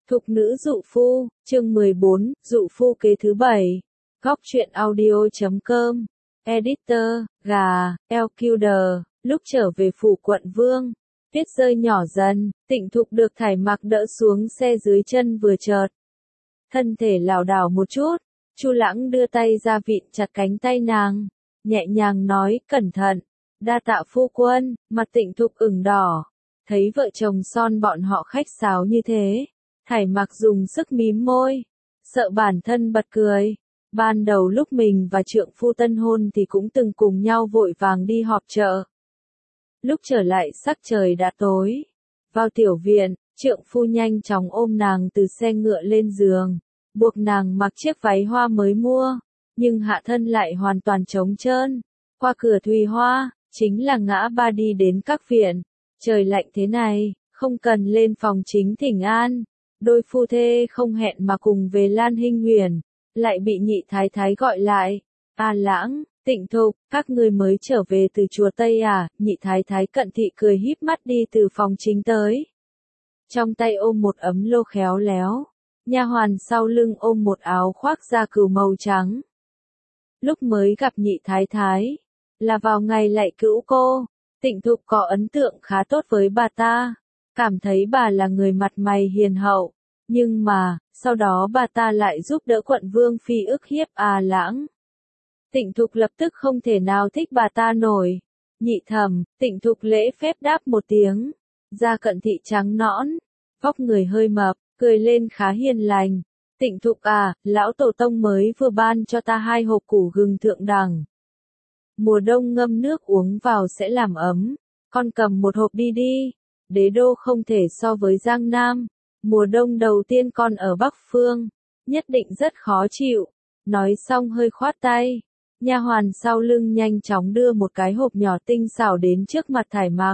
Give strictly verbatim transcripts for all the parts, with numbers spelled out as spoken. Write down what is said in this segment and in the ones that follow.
Thục nữ dụ phu, chương mười bốn, dụ phu kế thứ bảy. Góc truyện audio chấm com. Editor, gà, Elkuder, lúc trở về phủ quận vương. Tuyết rơi nhỏ dần, Tịnh Thục được Thải Mặc đỡ xuống xe dưới chân vừa chợt. Thân thể lảo đảo một chút, Chu Lãng đưa tay ra vịn chặt cánh tay nàng, nhẹ nhàng nói, cẩn thận, đa tạ phu quân. Mặt Tịnh Thục ửng đỏ, thấy vợ chồng son bọn họ khách sáo như thế. Thải Mặc dùng sức mím môi, sợ bản thân bật cười. Ban đầu lúc mình và trượng phu tân hôn thì cũng từng cùng nhau vội vàng đi họp chợ. Lúc trở lại sắc trời đã tối. Vào tiểu viện, trượng phu nhanh chóng ôm nàng từ xe ngựa lên giường, buộc nàng mặc chiếc váy hoa mới mua, nhưng hạ thân lại hoàn toàn trống trơn. Qua cửa thùy hoa, chính là ngã ba đi đến các viện. Trời lạnh thế này, không cần lên phòng chính thỉnh an. Đôi phu thê không hẹn mà cùng về Lan Hinh Huyền, lại bị nhị thái thái gọi lại. A Lãng, Tịnh Thục, các ngươi mới trở về từ chùa Tây à? Nhị thái thái cận thị cười híp mắt đi từ phòng chính tới. Trong tay ôm một ấm lô khéo léo, nha hoàn sau lưng ôm một áo khoác da cừu màu trắng. Lúc mới gặp nhị thái thái, là vào ngày lạy cữu cô, Tịnh Thục có ấn tượng khá tốt với bà ta. Cảm thấy bà là người mặt mày hiền hậu, nhưng mà, sau đó bà ta lại giúp đỡ quận vương phi ức hiếp A Lãng. Tịnh Thục lập tức không thể nào thích bà ta nổi. Nhị thẩm, Tịnh Thục lễ phép đáp một tiếng. Da cận thị trắng nõn, vóc người hơi mập, cười lên khá hiền lành. Tịnh Thục à, lão tổ tông mới vừa ban cho ta hai hộp củ gừng thượng đẳng. Mùa đông ngâm nước uống vào sẽ làm ấm, con cầm một hộp đi đi. Đế đô không thể so với Giang Nam, mùa đông đầu tiên con ở Bắc Phương, nhất định rất khó chịu. Nói xong hơi khoát tay, nha hoàn sau lưng nhanh chóng đưa một cái hộp nhỏ tinh xảo đến trước mặt Thải Mặc.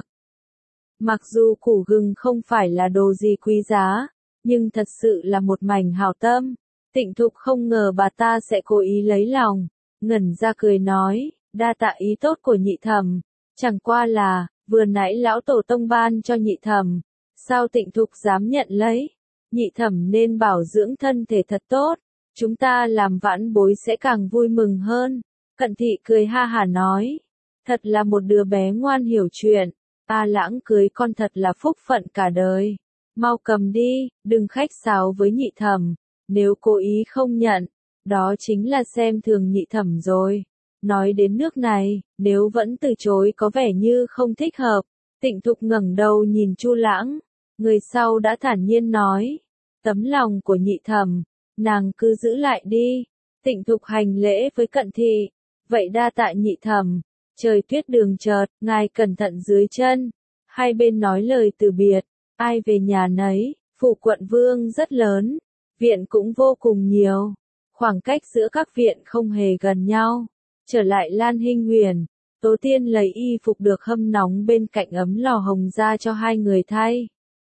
Mặc dù củ gừng không phải là đồ gì quý giá, nhưng thật sự là một mảnh hảo tâm. Tịnh Thục không ngờ bà ta sẽ cố ý lấy lòng, ngẩn ra cười nói, đa tạ ý tốt của nhị thẩm, chẳng qua là vừa nãy lão tổ tông ban cho nhị thẩm, sao Tịnh Thục dám nhận lấy? Nhị thẩm nên bảo dưỡng thân thể thật tốt, chúng ta làm vãn bối sẽ càng vui mừng hơn. Cận thị cười ha hả nói, thật là một đứa bé ngoan hiểu chuyện. A Lãng cưới con thật là phúc phận cả đời. Mau cầm đi, đừng khách sáo với nhị thẩm, nếu cố ý không nhận, đó chính là xem thường nhị thẩm rồi. Nói đến nước này, nếu vẫn từ chối có vẻ như không thích hợp. Tịnh Thục ngẩng đầu nhìn Chu Lãng, người sau đã thản nhiên nói, tấm lòng của nhị thẩm, nàng cứ giữ lại đi. Tịnh Thục hành lễ với cận thị, vậy đa tạ nhị thẩm. Trời tuyết đường chợt, ngài cẩn thận dưới chân. Hai bên nói lời từ biệt, ai về nhà nấy. Phủ quận vương rất lớn, viện cũng vô cùng nhiều, khoảng cách giữa các viện không hề gần nhau. Trở lại Lan Hinh Huyền, Tố Tiên lấy y phục được hâm nóng bên cạnh ấm lò hồng ra cho hai người thay.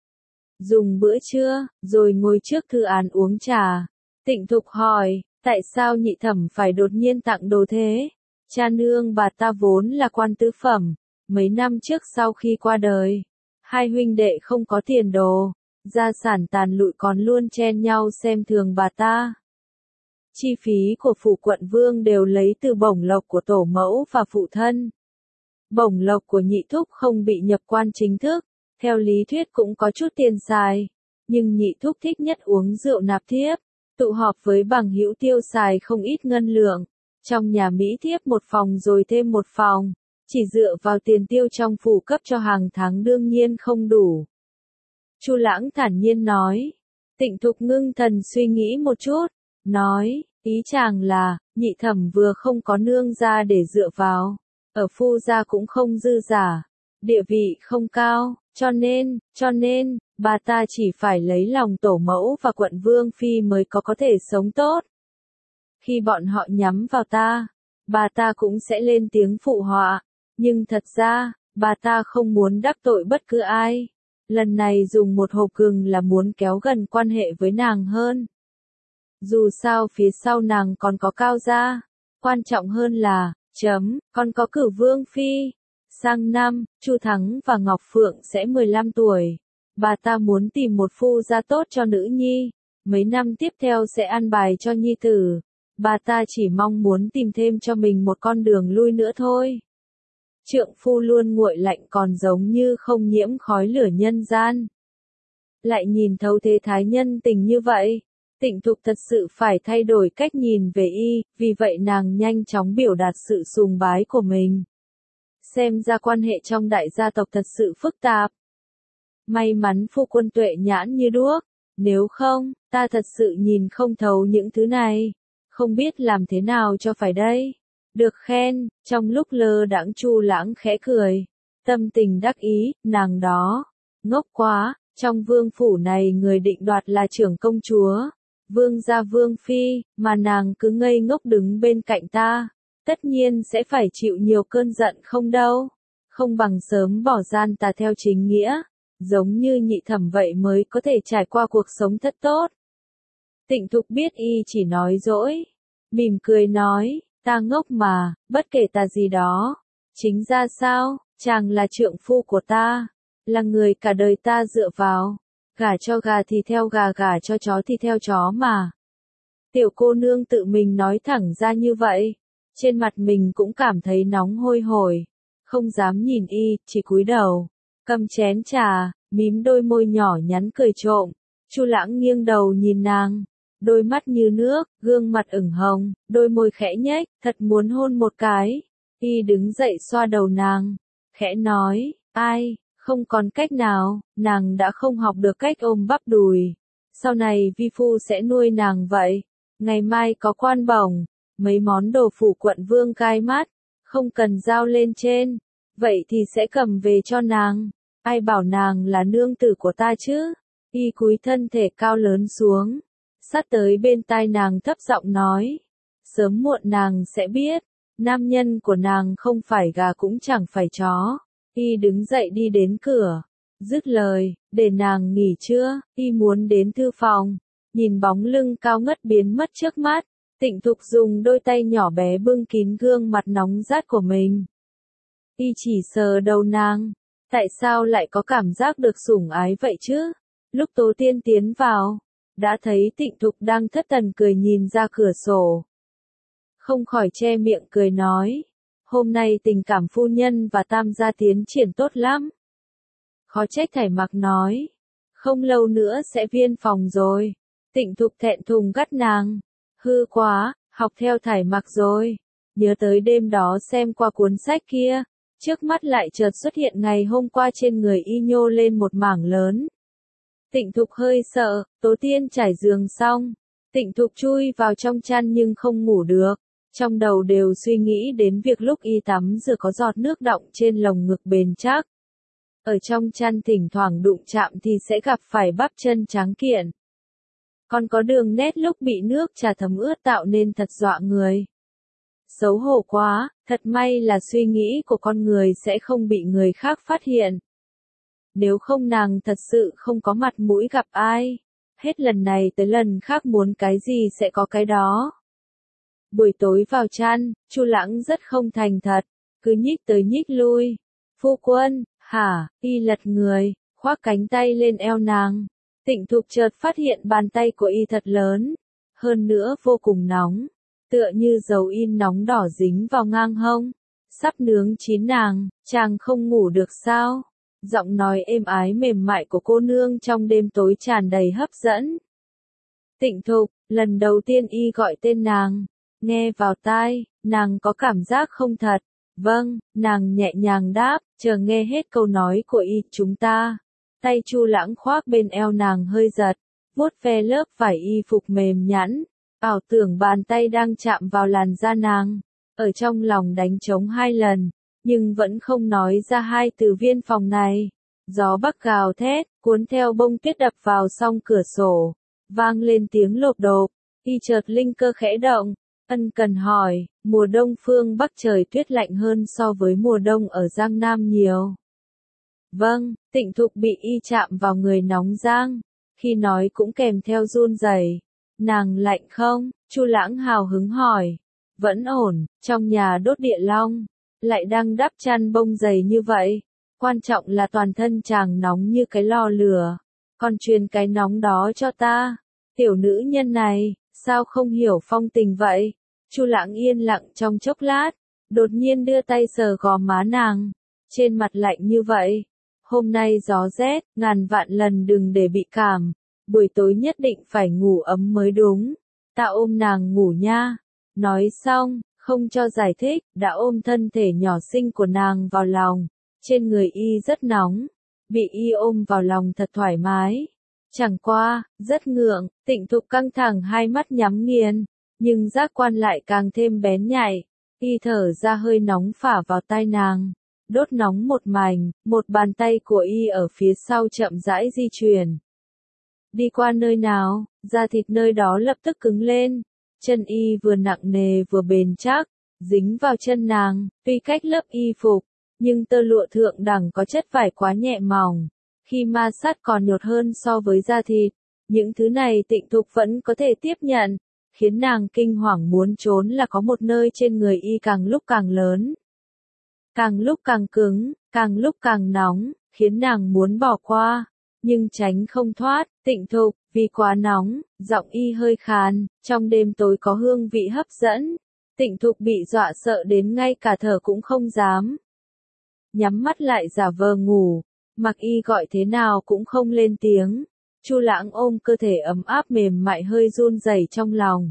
Dùng bữa trưa, rồi ngồi trước thư án uống trà. Tịnh Thục hỏi, tại sao nhị thẩm phải đột nhiên tặng đồ thế? Cha nương bà ta vốn là quan tứ phẩm, mấy năm trước sau khi qua đời, hai huynh đệ không có tiền đồ, gia sản tàn lụi còn luôn chen nhau xem thường bà ta. Chi phí của phủ quận vương đều lấy từ bổng lộc của tổ mẫu và phụ thân. Bổng lộc của nhị thúc không bị nhập quan chính thức, theo lý thuyết cũng có chút tiền xài, nhưng nhị thúc thích nhất uống rượu nạp thiếp, tụ họp với bằng hữu tiêu xài không ít ngân lượng. Trong nhà Mỹ thiếp một phòng rồi thêm một phòng, chỉ dựa vào tiền tiêu trong phủ cấp cho hàng tháng đương nhiên không đủ. Chu Lãng thản nhiên nói. Tịnh Thục ngưng thần suy nghĩ một chút, nói, ý chàng là, nhị thẩm vừa không có nương gia để dựa vào, ở phu gia cũng không dư giả, địa vị không cao, cho nên, cho nên, bà ta chỉ phải lấy lòng tổ mẫu và quận vương phi mới có có thể sống tốt. Khi bọn họ nhắm vào ta, bà ta cũng sẽ lên tiếng phụ họa, nhưng thật ra, bà ta không muốn đắc tội bất cứ ai. Lần này dùng một hộp gừng là muốn kéo gần quan hệ với nàng hơn. Dù sao phía sau nàng còn có Cao gia, quan trọng hơn là, chấm, còn có Cửu Vương phi. Sang năm, Chu Thắng và Ngọc Phượng sẽ mười lăm tuổi, bà ta muốn tìm một phu gia tốt cho nữ nhi, mấy năm tiếp theo sẽ ăn bài cho nhi tử. Bà ta chỉ mong muốn tìm thêm cho mình một con đường lui nữa thôi. Trượng phu luôn nguội lạnh còn giống như không nhiễm khói lửa nhân gian. Lại nhìn thấu thế thái nhân tình như vậy, Tịnh Thục thật sự phải thay đổi cách nhìn về y, vì vậy nàng nhanh chóng biểu đạt sự sùng bái của mình. Xem ra quan hệ trong đại gia tộc thật sự phức tạp. May mắn phu quân tuệ nhãn như đuốc, nếu không, ta thật sự nhìn không thấu những thứ này, không biết làm thế nào cho phải đây. Được khen, trong lúc lơ đãng Chu Lãng khẽ cười, tâm tình đắc ý, nàng đó, ngốc quá, trong vương phủ này người định đoạt là trưởng công chúa, vương gia vương phi, mà nàng cứ ngây ngốc đứng bên cạnh ta, tất nhiên sẽ phải chịu nhiều cơn giận không đâu, không bằng sớm bỏ gian tà theo chính nghĩa, giống như nhị thẩm vậy mới có thể trải qua cuộc sống thật tốt. Tịnh Thục biết y chỉ nói dỗi, mỉm cười nói, ta ngốc mà, bất kể ta gì đó, chính ra sao, chàng là trượng phu của ta, là người cả đời ta dựa vào, gả cho gà thì theo gà, gả cho chó thì theo chó mà. Tiểu cô nương tự mình nói thẳng ra như vậy, trên mặt mình cũng cảm thấy nóng hôi hổi, không dám nhìn y, chỉ cúi đầu, cầm chén trà, mím đôi môi nhỏ nhắn cười trộm. Chu Lãng nghiêng đầu nhìn nàng, đôi mắt như nước, gương mặt ửng hồng, đôi môi khẽ nhếch, thật muốn hôn một cái. Y đứng dậy xoa đầu nàng, khẽ nói, ai, không còn cách nào, nàng đã không học được cách ôm bắp đùi. Sau này vi phu sẽ nuôi nàng vậy, ngày mai có quan bổng, mấy món đồ phủ quận vương gai mắt, không cần giao lên trên, vậy thì sẽ cầm về cho nàng. Ai bảo nàng là nương tử của ta chứ? Y cúi thân thể cao lớn xuống, sát tới bên tai nàng thấp giọng nói, sớm muộn nàng sẽ biết, nam nhân của nàng không phải gà cũng chẳng phải chó. Y đứng dậy đi đến cửa, dứt lời, để nàng nghỉ chưa, y muốn đến thư phòng, nhìn bóng lưng cao ngất biến mất trước mắt, Tịnh Thục dùng đôi tay nhỏ bé bưng kín gương mặt nóng rát của mình. Y chỉ sờ đầu nàng, tại sao lại có cảm giác được sủng ái vậy chứ? Lúc Tố Tiên tiến vào, đã thấy Tịnh Thục đang thất thần cười nhìn ra cửa sổ. Không khỏi che miệng cười nói, hôm nay tình cảm phu nhân và tam gia tiến triển tốt lắm. Khó trách Thải Mặc nói, không lâu nữa sẽ viên phòng rồi. Tịnh Thục thẹn thùng gắt nàng, hư quá, học theo Thải Mặc rồi. Nhớ tới đêm đó xem qua cuốn sách kia, trước mắt lại chợt xuất hiện ngày hôm qua trên người y nhô lên một mảng lớn. Tịnh Thục hơi sợ, Tố Tiên trải giường xong, Tịnh Thục chui vào trong chăn nhưng không ngủ được, trong đầu đều suy nghĩ đến việc lúc y tắm rửa có giọt nước đọng trên lồng ngực bền chắc. Ở trong chăn thỉnh thoảng đụng chạm thì sẽ gặp phải bắp chân trắng kiện. Còn có đường nét lúc bị nước trà thấm ướt tạo nên thật dọa người. Xấu hổ quá, thật may là suy nghĩ của con người sẽ không bị người khác phát hiện. Nếu không nàng thật sự không có mặt mũi gặp ai. Hết lần này tới lần khác muốn cái gì sẽ có cái đó. Buổi tối vào chăn, Chu Lãng rất không thành thật, cứ nhích tới nhích lui. Phu quân, hả, y lật người, khoác cánh tay lên eo nàng. Tịnh Thục chợt phát hiện bàn tay của y thật lớn, hơn nữa vô cùng nóng, tựa như dầu in nóng đỏ dính vào ngang hông. Sắp nướng chín nàng, chàng không ngủ được sao? Giọng nói êm ái mềm mại của cô nương trong đêm tối tràn đầy hấp dẫn. Tịnh Thục, lần đầu tiên y gọi tên nàng, nghe vào tai, nàng có cảm giác không thật. Vâng, nàng nhẹ nhàng đáp, chờ nghe hết câu nói của y, chúng ta. Tay Chu Lãng khoác bên eo nàng hơi giật, vuốt ve lớp vải y phục mềm nhẵn, ảo tưởng bàn tay đang chạm vào làn da nàng, ở trong lòng đánh trống hai lần, nhưng vẫn không nói ra hai từ viên phòng này. Gió bắc gào thét, cuốn theo bông tuyết đập vào song cửa sổ, vang lên tiếng lộp độp, y chợt linh cơ khẽ động, ân cần hỏi, mùa đông phương Bắc trời tuyết lạnh hơn so với mùa đông ở Giang Nam nhiều. Vâng, Tịnh Thục bị y chạm vào người nóng rang, khi nói cũng kèm theo run rẩy. Nàng lạnh không? Chu Lãng hào hứng hỏi. Vẫn ổn, trong nhà đốt địa long, lại đang đắp chăn bông dày như vậy, Quan trọng là toàn thân chàng nóng như cái lò lửa. Còn truyền cái nóng đó cho ta. Tiểu nữ nhân này, sao không hiểu phong tình vậy? Chu Lãng yên lặng trong chốc lát, đột nhiên đưa tay sờ gò má nàng. Trên mặt lạnh như vậy. Hôm nay gió rét, ngàn vạn lần đừng để bị cảm. Buổi tối nhất định phải ngủ ấm mới đúng. Ta ôm nàng ngủ nha. Nói xong, không cho giải thích, đã ôm thân thể nhỏ xinh của nàng vào lòng. Trên người y rất nóng. Bị y ôm vào lòng thật thoải mái. Chẳng qua, rất ngượng, Tịnh Thục căng thẳng hai mắt nhắm nghiền. Nhưng giác quan lại càng thêm bén nhạy. Y thở ra hơi nóng phả vào tai nàng. Đốt nóng một mảnh, một bàn tay của y ở phía sau chậm rãi di chuyển. Đi qua nơi nào, da thịt nơi đó lập tức cứng lên. Chân y vừa nặng nề vừa bền chắc, dính vào chân nàng, tuy cách lớp y phục, nhưng tơ lụa thượng đẳng có chất vải quá nhẹ mỏng. Khi ma sát còn nhột hơn so với da thịt, những thứ này Tịnh Thục vẫn có thể tiếp nhận, khiến nàng kinh hoàng muốn trốn là có một nơi trên người y càng lúc càng lớn. Càng lúc càng cứng, càng lúc càng nóng, khiến nàng muốn bỏ qua, nhưng tránh không thoát. Tịnh Thục, vì quá nóng, giọng y hơi khàn, trong đêm tối có hương vị hấp dẫn. Tịnh Thục bị dọa sợ đến ngay cả thở cũng không dám. Nhắm mắt lại giả vờ ngủ, mặc y gọi thế nào cũng không lên tiếng. Chu Lãng ôm cơ thể ấm áp mềm mại hơi run rẩy trong lòng.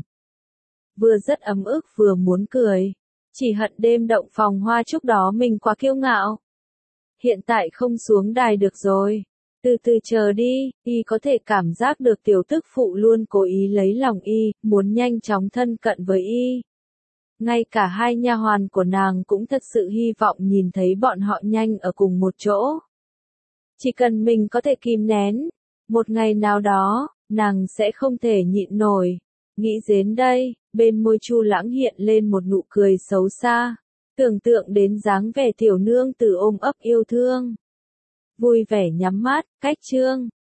Vừa rất ấm ức vừa muốn cười. Chỉ hận đêm động phòng hoa chúc đó mình quá kiêu ngạo. Hiện tại không xuống đài được rồi. Từ từ chờ đi, y có thể cảm giác được tiểu tức phụ luôn cố ý lấy lòng y, muốn nhanh chóng thân cận với y. Ngay cả hai nha hoàn của nàng cũng thật sự hy vọng nhìn thấy bọn họ nhanh ở cùng một chỗ. Chỉ cần mình có thể kìm nén, một ngày nào đó, nàng sẽ không thể nhịn nổi. Nghĩ đến đây, bên môi Chu Lãng hiện lên một nụ cười xấu xa, tưởng tượng đến dáng vẻ tiểu nương tử ôm ấp yêu thương. Vui vẻ nhắm mắt, cách chương.